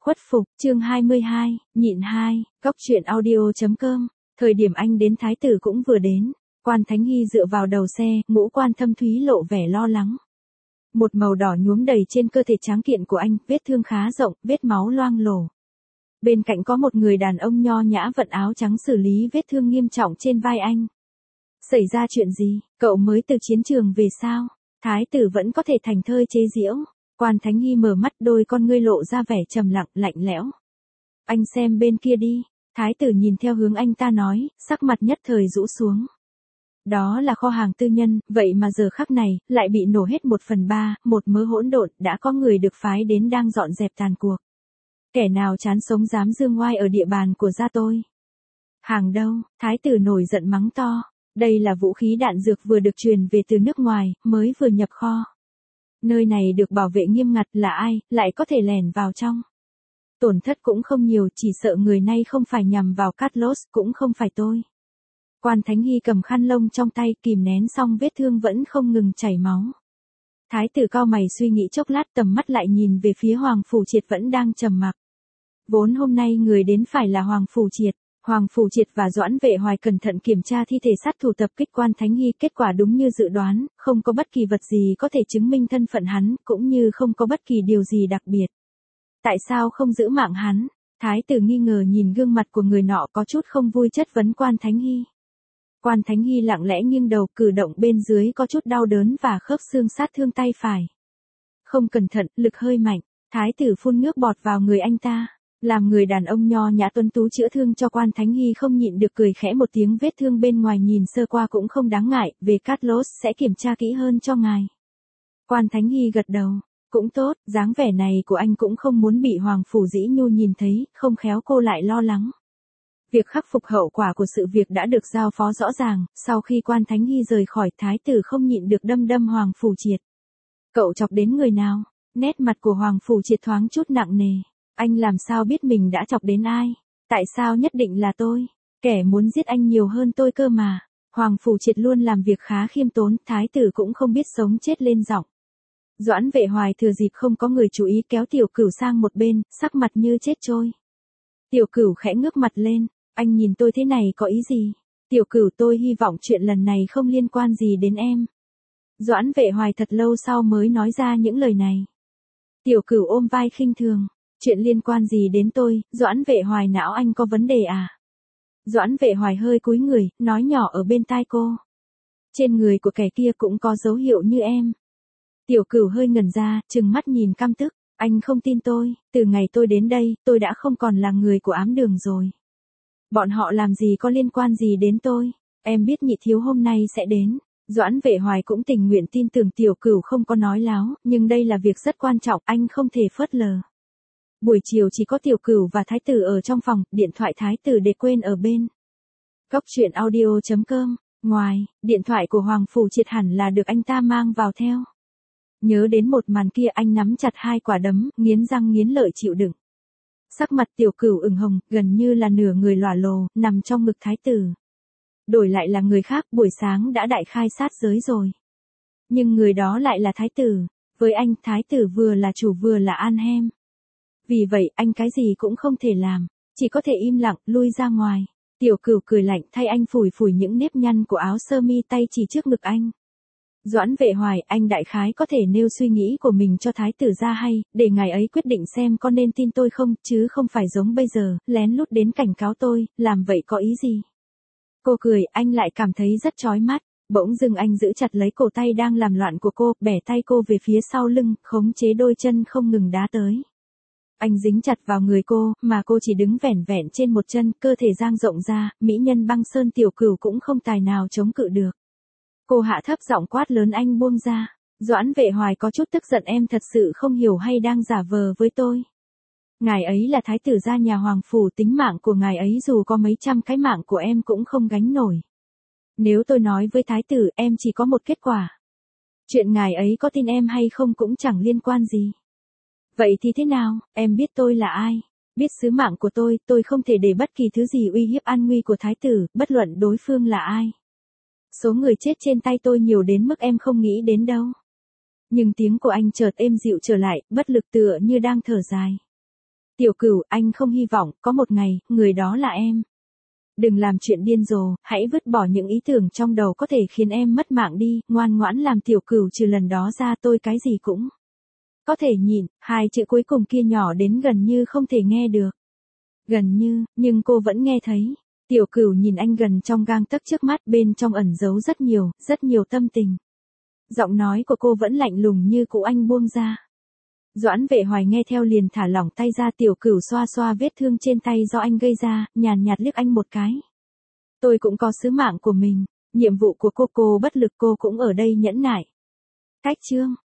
Khuất phục, chương 22, nhịn 2, góc truyện audio.com. Thời điểm anh đến thái tử cũng vừa đến. Quan Thánh Hy dựa vào đầu xe, ngũ quan thâm thúy lộ vẻ lo lắng. Một màu đỏ nhuốm đầy trên cơ thể tráng kiện của anh, vết thương khá rộng, vết máu loang lổ. Bên cạnh có một người đàn ông nho nhã vận áo trắng xử lý vết thương nghiêm trọng trên vai anh. Xảy ra chuyện gì, cậu mới từ chiến trường về sao? Thái tử vẫn có thể thành thơi chế giễu. Quan Thánh Hy mở mắt, đôi con ngươi lộ ra vẻ trầm lặng, lạnh lẽo. Anh xem bên kia đi. Thái tử nhìn theo hướng anh ta nói, sắc mặt nhất thời rũ xuống. Đó là kho hàng tư nhân, vậy mà giờ khắc này, lại bị nổ hết 1/3, một mớ hỗn độn, đã có người được phái đến đang dọn dẹp tàn cuộc. Kẻ nào chán sống dám dương ngoai ở địa bàn của gia tôi. Hàng đâu, thái tử nổi giận mắng to. Đây là vũ khí đạn dược vừa được truyền về từ nước ngoài, mới vừa nhập kho. Nơi này được bảo vệ nghiêm ngặt, là ai, lại có thể lẻn vào trong. Tổn thất cũng không nhiều, chỉ sợ người này không phải nhằm vào Carlos, cũng không phải tôi. Quan Thánh Hy cầm khăn lông trong tay, kìm nén xong vết thương vẫn không ngừng chảy máu. Thái tử cau mày suy nghĩ chốc lát, tầm mắt lại nhìn về phía Hoàng Phủ Triệt vẫn đang trầm mặc. Vốn hôm nay người đến phải là Hoàng Phủ Triệt. Hoàng Phủ Triệt và Doãn Vệ Hoài cẩn thận kiểm tra thi thể sát thủ tập kích Quan Thánh Hy, kết quả đúng như dự đoán, không có bất kỳ vật gì có thể chứng minh thân phận hắn, cũng như không có bất kỳ điều gì đặc biệt. Tại sao không giữ mạng hắn? Thái tử nghi ngờ nhìn gương mặt của người nọ, có chút không vui chất vấn Quan Thánh Hy. Quan Thánh Hy lặng lẽ nghiêng đầu, cử động bên dưới có chút đau đớn và khớp xương sát thương tay phải. Không cẩn thận, lực hơi mạnh, thái tử phun nước bọt vào người anh ta. Làm người đàn ông nho nhã tuấn tú chữa thương cho Quan Thánh Hy không nhịn được cười khẽ một tiếng, vết thương bên ngoài nhìn sơ qua cũng không đáng ngại, về Carlos sẽ kiểm tra kỹ hơn cho ngài. Quan Thánh Hy gật đầu, cũng tốt, dáng vẻ này của anh cũng không muốn bị Hoàng Phủ Dĩ Nhu nhìn thấy, không khéo cô lại lo lắng. Việc khắc phục hậu quả của sự việc đã được giao phó rõ ràng, sau khi Quan Thánh Hy rời khỏi, thái tử không nhịn được đâm Hoàng Phủ Triệt. Cậu chọc đến người nào? Nét mặt của Hoàng Phủ Triệt thoáng chút nặng nề. Anh làm sao biết mình đã chọc đến ai? Tại sao nhất định là tôi? Kẻ muốn giết anh nhiều hơn tôi cơ mà. Hoàng Phủ Triệt luôn làm việc khá khiêm tốn, thái tử cũng không biết sống chết lên giọng. Doãn Vệ Hoài thừa dịp không có người chú ý kéo Tiểu Cửu sang một bên, sắc mặt như chết trôi. Tiểu Cửu khẽ ngước mặt lên, anh nhìn tôi thế này có ý gì? Tiểu Cửu, tôi hy vọng chuyện lần này không liên quan gì đến em. Doãn Vệ Hoài thật lâu sau mới nói ra những lời này. Tiểu Cửu ôm vai khinh thường. Chuyện liên quan gì đến tôi, Doãn Vệ Hoài, não anh có vấn đề à? Doãn Vệ Hoài hơi cúi người, nói nhỏ ở bên tai cô. Trên người của kẻ kia cũng có dấu hiệu như em. Tiểu Cửu hơi ngẩn ra, trừng mắt nhìn căm tức. Anh không tin tôi, từ ngày tôi đến đây, tôi đã không còn là người của ám đường rồi. Bọn họ làm gì có liên quan gì đến tôi, em biết nhị thiếu hôm nay sẽ đến. Doãn Vệ Hoài cũng tình nguyện tin tưởng Tiểu Cửu không có nói láo, nhưng đây là việc rất quan trọng, anh không thể phớt lờ. Buổi chiều chỉ có Tiểu Cửu và thái tử ở trong phòng, điện thoại thái tử để quên ở bên. Góc truyện audio.com. Ngoài, điện thoại của Hoàng Phủ Triệt hẳn là được anh ta mang vào theo. Nhớ đến một màn kia, anh nắm chặt hai quả đấm, nghiến răng nghiến lợi chịu đựng. Sắc mặt Tiểu Cửu ửng hồng, gần như là nửa người lòa lồ, nằm trong ngực thái tử. Đổi lại là người khác, buổi sáng đã đại khai sát giới rồi. Nhưng người đó lại là thái tử. Với anh, thái tử vừa là chủ vừa là an hem. Vì vậy, anh cái gì cũng không thể làm, chỉ có thể im lặng, lui ra ngoài. Tiểu Cửu cười lạnh, thay anh phủi phủi những nếp nhăn của áo sơ mi, tay chỉ trước ngực anh. Doãn Vệ Hoài, anh đại khái có thể nêu suy nghĩ của mình cho thái tử ra hay, để ngài ấy quyết định xem có nên tin tôi không, chứ không phải giống bây giờ, lén lút đến cảnh cáo tôi, làm vậy có ý gì? Cô cười, anh lại cảm thấy rất chói mắt. Bỗng dưng anh giữ chặt lấy cổ tay đang làm loạn của cô, bẻ tay cô về phía sau lưng, khống chế đôi chân không ngừng đá tới. Anh dính chặt vào người cô, mà cô chỉ đứng vẻn vẹn trên một chân, cơ thể dang rộng ra, mỹ nhân băng sơn Tiểu Cửu cũng không tài nào chống cự được. Cô hạ thấp giọng quát lớn, anh buông ra. Doãn Vệ Hoài có chút tức giận, em thật sự không hiểu hay đang giả vờ với tôi. Ngài ấy là thái tử gia nhà Hoàng Phủ, tính mạng của ngài ấy dù có mấy trăm cái mạng của em cũng không gánh nổi. Nếu tôi nói với thái tử, em chỉ có một kết quả. Chuyện ngài ấy có tin em hay không cũng chẳng liên quan gì. Vậy thì thế nào, em biết tôi là ai? Biết sứ mạng của tôi không thể để bất kỳ thứ gì uy hiếp an nguy của thái tử, bất luận đối phương là ai. Số người chết trên tay tôi nhiều đến mức em không nghĩ đến đâu. Nhưng tiếng của anh chợt êm dịu trở lại, bất lực tựa như đang thở dài. Tiểu Cửu, anh không hy vọng, có một ngày, người đó là em. Đừng làm chuyện điên rồ, hãy vứt bỏ những ý tưởng trong đầu có thể khiến em mất mạng đi, ngoan ngoãn làm. Tiểu Cửu, trừ lần đó ra tôi cái gì cũng có thể nhịn, hai chữ cuối cùng kia nhỏ đến gần như không thể nghe được. Gần như, nhưng cô vẫn nghe thấy. Tiểu Cửu nhìn anh gần trong gang tấc trước mắt, bên trong ẩn giấu rất nhiều tâm tình. Giọng nói của cô vẫn lạnh lùng như cũ. Anh buông ra. Doãn Vệ Hoài nghe theo liền thả lỏng tay ra. Tiểu Cửu xoa xoa vết thương trên tay do anh gây ra, nhàn nhạt liếc anh một cái. Tôi cũng có sứ mạng của mình, nhiệm vụ của cô bất lực, cô cũng ở đây nhẫn nại. Cách chương